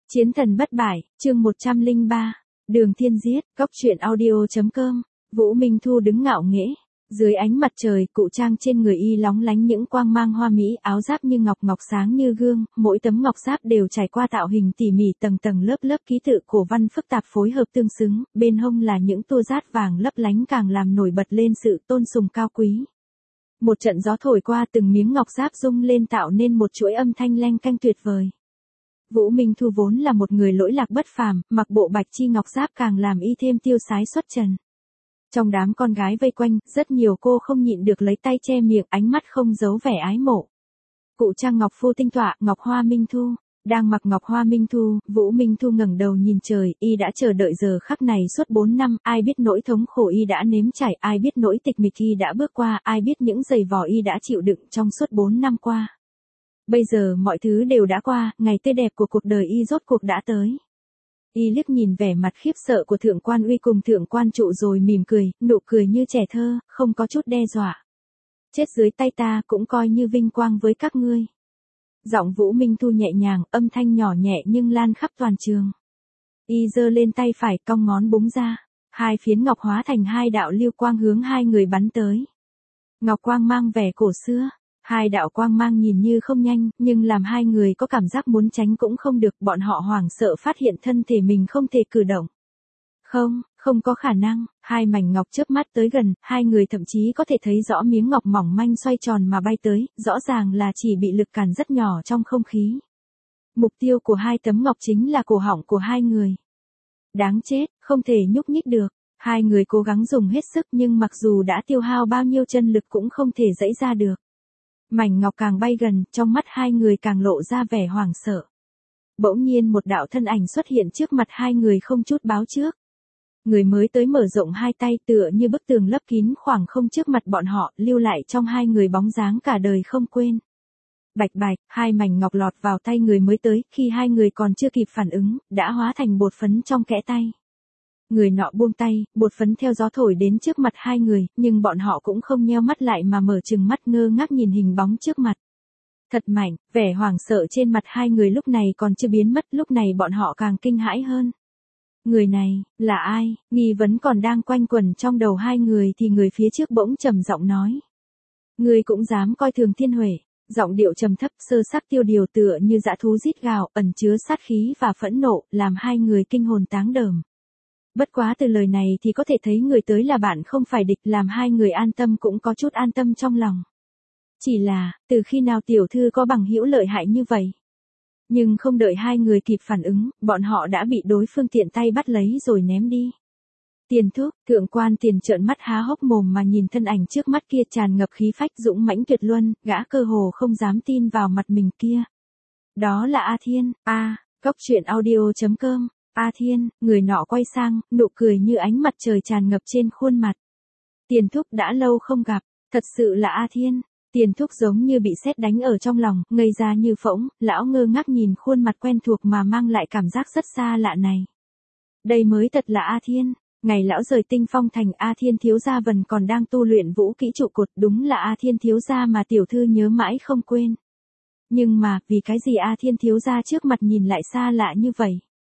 Chiến thần bất bại, chương 103. Đường Thiên giết, góc truyện audio.com. Vũ Minh Thu đứng ngạo nghễ. Dưới ánh mặt trời, cụ trang trên người y lóng lánh những quang mang hoa mỹ, áo giáp như ngọc sáng như gương, mỗi tấm ngọc giáp đều trải qua tạo hình tỉ mỉ tầng tầng lớp lớp ký tự cổ văn phức tạp phối hợp tương xứng, bên hông là những tua dát vàng lấp lánh càng làm nổi bật lên sự tôn sùng cao quý. Một trận gió thổi qua từng miếng ngọc giáp rung lên tạo nên một chuỗi âm thanh leng keng tuyệt vời. Vũ Minh Thu vốn là một người lỗi lạc bất phàm, mặc bộ bạch chi ngọc giáp càng làm y thêm tiêu sái xuất trần. Trong đám con gái vây quanh, rất nhiều cô không nhịn được lấy tay che miệng, ánh mắt không giấu vẻ ái mộ. Cụ trang ngọc phu tinh tọa, Ngọc Hoa Minh Thu, đang mặc Ngọc Hoa Minh Thu, Vũ Minh Thu ngẩng đầu nhìn trời, y đã chờ đợi giờ khắc này suốt 4 năm, ai biết nỗi thống khổ y đã nếm trải, ai biết nỗi tịch mịch y đã bước qua, ai biết những giày vò y đã chịu đựng trong suốt 4 năm qua. Bây giờ mọi thứ đều đã qua, ngày tươi đẹp của cuộc đời y rốt cuộc đã tới. Y liếc nhìn vẻ mặt khiếp sợ của Thượng Quan Uy cùng Thượng Quan Trụ rồi mỉm cười, nụ cười như trẻ thơ, không có chút đe dọa. Chết dưới tay ta cũng coi như vinh quang với các ngươi. Giọng Vũ Minh Thu nhẹ nhàng, âm thanh nhỏ nhẹ nhưng lan khắp toàn trường. Y giơ lên tay phải, cong ngón búng ra, hai phiến ngọc hóa thành hai đạo lưu quang hướng hai người bắn tới. Ngọc quang mang vẻ cổ xưa. Hai đạo quang mang nhìn như không nhanh, nhưng làm hai người có cảm giác muốn tránh cũng không được, bọn họ hoảng sợ phát hiện thân thể mình không thể cử động. Không có khả năng, hai mảnh ngọc chớp mắt tới gần, hai người thậm chí có thể thấy rõ miếng ngọc mỏng manh xoay tròn mà bay tới, rõ ràng là chỉ bị lực cản rất nhỏ trong không khí. Mục tiêu của hai tấm ngọc chính là cổ họng của hai người. Đáng chết, không thể nhúc nhích được. Hai người cố gắng dùng hết sức nhưng mặc dù đã tiêu hao bao nhiêu chân lực cũng không thể giãy ra được. Mảnh ngọc càng bay gần, trong mắt hai người càng lộ ra vẻ hoảng sợ. Bỗng nhiên một đạo thân ảnh xuất hiện trước mặt hai người không chút báo trước. Người mới tới mở rộng hai tay tựa như bức tường lấp kín khoảng không trước mặt bọn họ, lưu lại trong hai người bóng dáng cả đời không quên. Bạch bạch, hai mảnh ngọc lọt vào tay người mới tới, khi hai người còn chưa kịp phản ứng, đã hóa thành bột phấn trong kẽ tay. Người nọ buông tay, bột phấn theo gió thổi đến trước mặt hai người, nhưng bọn họ cũng không nheo mắt lại mà mở trừng mắt ngơ ngác nhìn hình bóng trước mặt. Thật mạnh, vẻ hoảng sợ trên mặt hai người lúc này còn chưa biến mất, lúc này bọn họ càng kinh hãi hơn. Người này, là ai? Nghi vấn còn đang quanh quẩn trong đầu hai người thì người phía trước bỗng trầm giọng nói. Ngươi cũng dám coi thường Thiên Huệ, giọng điệu trầm thấp sơ sắc tiêu điều tựa như dã thú rít gào, ẩn chứa sát khí và phẫn nộ, làm hai người kinh hồn táng đờm. Bất quá từ lời này thì có thể thấy người tới là bạn không phải địch, làm hai người an tâm cũng có chút an tâm trong lòng. Chỉ là, từ khi nào tiểu thư có bằng hữu lợi hại như vậy? Nhưng không đợi hai người kịp phản ứng, bọn họ đã bị đối phương tiện tay bắt lấy rồi ném đi. Tiền thúc, Thượng Quan Tiền trợn mắt há hốc mồm mà nhìn thân ảnh trước mắt kia tràn ngập khí phách dũng mãnh tuyệt luân, gã cơ hồ không dám tin vào mặt mình kia. Đó là A Thiên, góc truyện audio.com. A Thiên, người nọ quay sang, nụ cười như ánh mặt trời tràn ngập trên khuôn mặt. Tiền thúc đã lâu không gặp, thật sự là A Thiên. Tiền thúc giống như bị sét đánh ở trong lòng, ngây ra như phỗng, lão ngơ ngác nhìn khuôn mặt quen thuộc mà mang lại cảm giác rất xa lạ này. Đây mới thật là A Thiên, ngày lão rời Tinh Phong thành A Thiên thiếu gia vẫn còn đang tu luyện vũ kỹ trụ cột, đúng là A Thiên thiếu gia mà tiểu thư nhớ mãi không quên. Nhưng mà, vì cái gì A Thiên thiếu gia trước mặt nhìn lại xa lạ như vậy?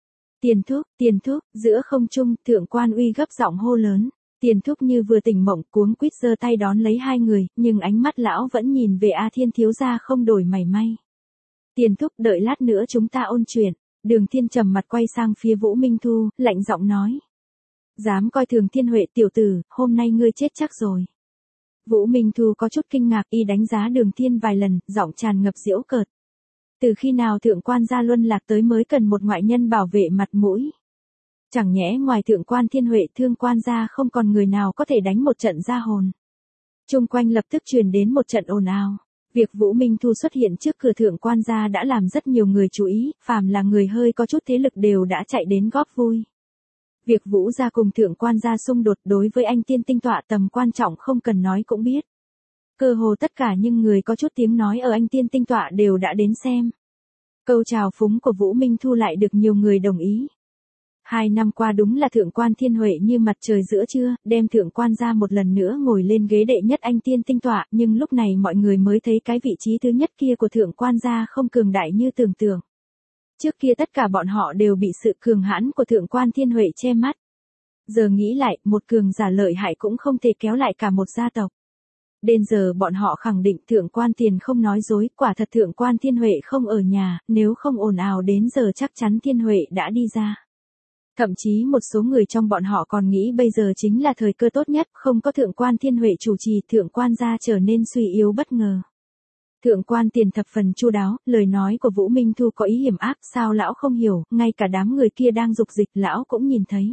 Tiền thúc, giữa không trung, Thượng Quan Uy gấp giọng hô lớn. Tiền thúc như vừa tỉnh mộng, cuống quýt giơ tay đón lấy hai người, nhưng ánh mắt lão vẫn nhìn về A Thiên thiếu gia không đổi mảy may. Tiền thúc, đợi lát nữa chúng ta ôn chuyện. Đường Thiên trầm mặt quay sang phía Vũ Minh Thu, lạnh giọng nói. Dám coi thường Thiên Huệ tiểu tử, hôm nay ngươi chết chắc rồi. Vũ Minh Thu có chút kinh ngạc, y đánh giá Đường Thiên vài lần, giọng tràn ngập giễu cợt. Từ khi nào Thượng Quan gia luân lạc tới mới cần một ngoại nhân bảo vệ mặt mũi? Chẳng nhẽ ngoài Thượng Quan Thiên Huệ Thương Quan gia không còn người nào có thể đánh một trận ra hồn. Chung quanh lập tức truyền đến một trận ồn ào. Việc Vũ Minh Thu xuất hiện trước cửa Thượng Quan gia đã làm rất nhiều người chú ý, phàm là người hơi có chút thế lực đều đã chạy đến góp vui. Việc Vũ gia cùng Thượng Quan gia xung đột đối với anh tiên tinh tọa tầm quan trọng không cần nói cũng biết. Cơ hồ tất cả những người có chút tiếng nói ở anh tiên tinh tọa đều đã đến xem. Câu chào phúng của Vũ Minh Thu lại được nhiều người đồng ý. 2 năm qua đúng là Thượng Quan Thiên Huệ như mặt trời giữa trưa, đem Thượng Quan ra một lần nữa ngồi lên ghế đệ nhất anh tiên tinh tọa, nhưng lúc này mọi người mới thấy cái vị trí thứ nhất kia của Thượng Quan gia không cường đại như tưởng tượng. Trước kia tất cả bọn họ đều bị sự cường hãn của thượng quan Thiên Huệ che mắt. Giờ nghĩ lại, một cường giả lợi hại cũng không thể kéo lại cả một gia tộc. Đến giờ bọn họ khẳng định thượng quan Tiền không nói dối, quả thật thượng quan Thiên Huệ không ở nhà, nếu không ồn ào đến giờ chắc chắn Thiên Huệ đã đi ra. Thậm chí một số người trong bọn họ còn nghĩ bây giờ chính là thời cơ tốt nhất, không có thượng quan Thiên Huệ chủ trì, thượng quan gia trở nên suy yếu bất ngờ. Thượng quan Tiền thập phần chu đáo, lời nói của Vũ Minh Thu có ý hiểm ác, sao lão không hiểu, ngay cả đám người kia đang dục dịch lão cũng nhìn thấy.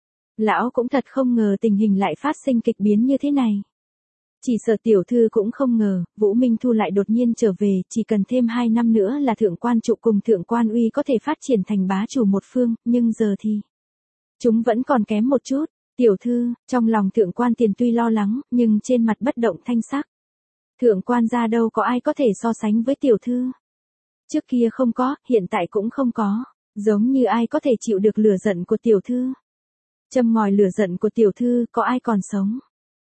Lão cũng thật không ngờ tình hình lại phát sinh kịch biến như thế này. Chỉ sợ tiểu thư cũng không ngờ, Vũ Minh Thu lại đột nhiên trở về, chỉ cần thêm 2 năm nữa là thượng quan trụ cùng thượng quan uy có thể phát triển thành bá chủ một phương, nhưng giờ thì chúng vẫn còn kém một chút. Tiểu thư, trong lòng thượng quan Tiền tuy lo lắng, nhưng trên mặt bất động thanh sắc. Thượng quan gia đâu có ai có thể so sánh với tiểu thư. Trước kia không có, hiện tại cũng không có, giống như ai có thể chịu được lửa giận của tiểu thư. Châm ngòi lửa giận của tiểu thư, có ai còn sống.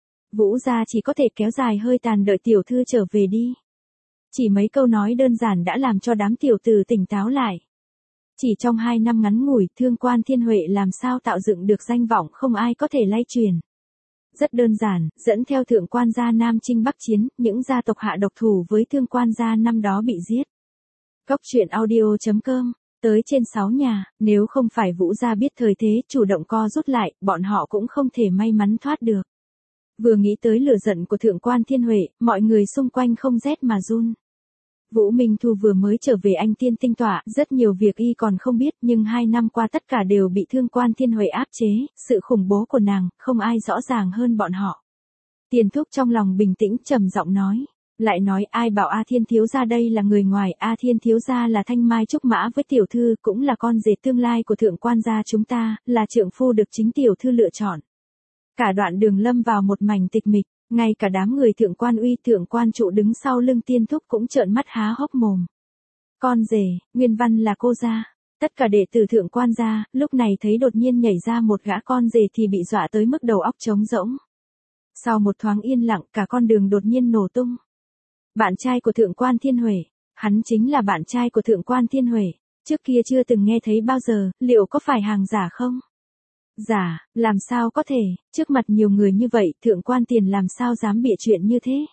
Vũ gia chỉ có thể kéo dài hơi tàn đợi tiểu thư trở về đi. Chỉ mấy câu nói đơn giản đã làm cho đám tiểu tử tỉnh táo lại. Chỉ trong 2 năm ngắn ngủi, thượng quan Thiên Huệ làm sao tạo dựng được danh vọng không ai có thể lay truyền. Rất đơn giản, dẫn theo thượng quan gia Nam Chinh Bắc Chiến, những gia tộc hạ độc thủ với thượng quan gia năm đó bị giết. Góc truyện audio.com, tới trên 6 nhà, nếu không phải Vũ gia biết thời thế chủ động co rút lại, bọn họ cũng không thể may mắn thoát được. Vừa nghĩ tới lửa giận của thượng quan Thiên Huệ, mọi người xung quanh không rét mà run. Vũ Minh Thu vừa mới trở về Anh Tiên Tinh tọa, rất nhiều việc y còn không biết, nhưng 2 năm qua tất cả đều bị thượng quan Thiên Huệ áp chế, sự khủng bố của nàng, không ai rõ ràng hơn bọn họ. Tiền Thúc trong lòng bình tĩnh trầm giọng nói, lại nói ai bảo A Thiên thiếu gia đây là người ngoài, A Thiên thiếu gia là thanh mai trúc mã với tiểu thư, cũng là con rể tương lai của thượng quan gia chúng ta, là trượng phu được chính tiểu thư lựa chọn. Cả đoạn đường lâm vào một mảnh tịch mịch, ngay cả đám người thượng quan uy thượng quan trụ đứng sau lưng Tiên Thúc cũng trợn mắt há hốc mồm. Con rể, nguyên văn là cô gia. Tất cả đệ tử thượng quan gia, lúc này thấy đột nhiên nhảy ra một gã con rể thì bị dọa tới mức đầu óc trống rỗng. Sau một thoáng yên lặng, cả con đường đột nhiên nổ tung. Bạn trai của thượng quan Thiên Huệ, hắn chính là bạn trai của thượng quan Thiên Huệ, trước kia chưa từng nghe thấy bao giờ, liệu có phải hàng giả không? Giả, làm sao có thể, trước mặt nhiều người như vậy, thượng quan Tiền làm sao dám bịa chuyện như thế?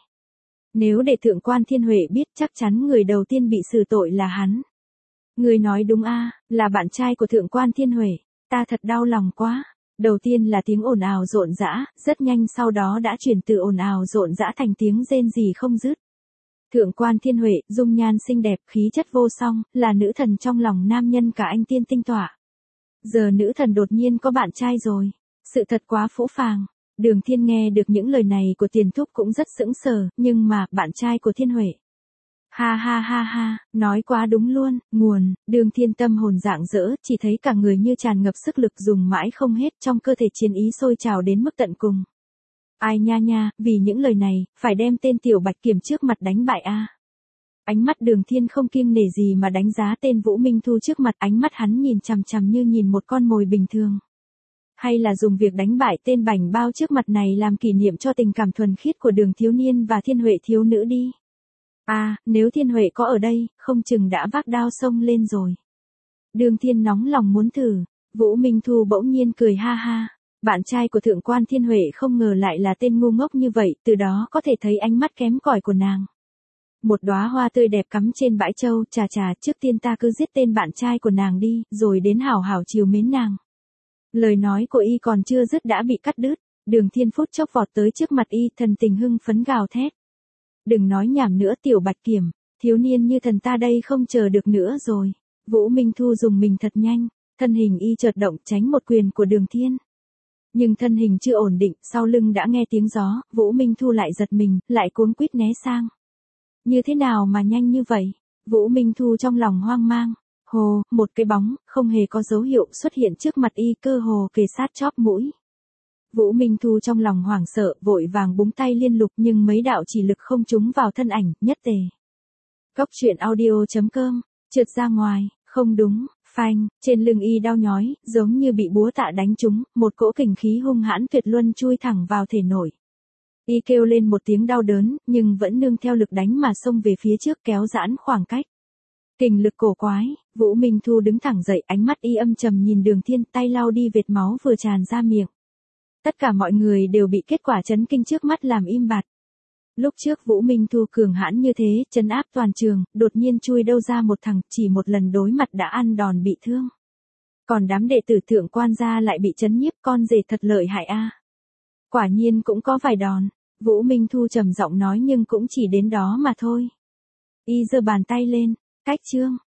Nếu để thượng quan Thiên Huệ biết chắc chắn người đầu tiên bị xử tội là hắn. Người nói đúng a, là bạn trai của thượng quan Thiên Huệ, ta thật đau lòng quá. Đầu tiên là tiếng ồn ào rộn rã, rất nhanh sau đó đã chuyển từ ồn ào rộn rã thành tiếng rên rỉ không dứt. Thượng quan Thiên Huệ, dung nhan xinh đẹp, khí chất vô song, là nữ thần trong lòng nam nhân cả Anh Tiên Tinh tọa. Giờ nữ thần đột nhiên có bạn trai rồi. Sự thật quá phũ phàng. Đường Thiên nghe được những lời này của Tiền Thúc cũng rất sững sờ, nhưng mà, bạn trai của Thiên Huệ. Ha ha ha ha, nói quá đúng luôn, nguồn, Đường Thiên tâm hồn rạng rỡ, chỉ thấy cả người như tràn ngập sức lực dùng mãi không hết trong cơ thể chiến ý sôi trào đến mức tận cùng. Ai nha nha, vì những lời này, phải đem tên Tiểu Bạch Kiểm trước mặt đánh bại a. Ánh mắt Đường Thiên không kiêng nể gì mà đánh giá tên Vũ Minh Thu trước mặt, ánh mắt hắn nhìn chằm chằm như nhìn một con mồi bình thường. Hay là dùng việc đánh bại tên bảnh bao trước mặt này làm kỷ niệm cho tình cảm thuần khiết của Đường thiếu niên và Thiên Huệ thiếu nữ đi. À, nếu Thiên Huệ có ở đây, không chừng đã vác đao xông lên rồi. Đường Thiên nóng lòng muốn thử, Vũ Minh Thu bỗng nhiên cười ha ha. Bạn trai của thượng quan Thiên Huệ không ngờ lại là tên ngu ngốc như vậy, từ đó có thể thấy ánh mắt kém cỏi của nàng. Một đóa hoa tươi đẹp cắm trên bãi châu, chà chà, trước tiên ta cứ giết tên bạn trai của nàng đi, rồi đến hảo hảo chiều mến nàng. Lời nói của y còn chưa dứt đã bị cắt đứt, Đường Thiên phút chốc vọt tới trước mặt y, thần tình hưng phấn gào thét. Đừng nói nhảm nữa Tiểu Bạch Kiểm, thiếu niên như thần ta đây không chờ được nữa rồi. Vũ Minh Thu dùng mình thật nhanh, thân hình y chợt động tránh một quyền của Đường Thiên. Nhưng thân hình chưa ổn định, sau lưng đã nghe tiếng gió, Vũ Minh Thu lại giật mình, lại cuống quýt né sang. Như thế nào mà nhanh như vậy? Vũ Minh Thu trong lòng hoang mang. Hồ, một cái bóng, không hề có dấu hiệu xuất hiện trước mặt y, cơ hồ kề sát chóp mũi. Vũ Minh Thu trong lòng hoảng sợ, vội vàng búng tay liên lục nhưng mấy đạo chỉ lực không trúng vào thân ảnh, nhất tề. Góc truyện audio.com, trượt ra ngoài, không đúng, phanh, trên lưng y đau nhói, giống như bị búa tạ đánh trúng, một cỗ kình khí hung hãn tuyệt luân chui thẳng vào thể nội. Y kêu lên một tiếng đau đớn, nhưng vẫn nương theo lực đánh mà xông về phía trước kéo giãn khoảng cách. Kình lực cổ quái, Vũ Minh Thu đứng thẳng dậy, ánh mắt y âm trầm nhìn Đường Thiên, tay lau đi vệt máu vừa tràn ra miệng. Tất cả mọi người đều bị kết quả chấn kinh trước mắt làm im bặt. Lúc trước Vũ Minh Thu cường hãn như thế, trấn áp toàn trường, đột nhiên chui đâu ra một thằng chỉ một lần đối mặt đã ăn đòn bị thương. Còn đám đệ tử thượng quan gia lại bị chấn nhiếp, con rể thật lợi hại a. Quả nhiên cũng có vài đòn, Vũ Minh Thu trầm giọng nói, nhưng cũng chỉ đến đó mà thôi. Y giơ bàn tay lên, cách chương.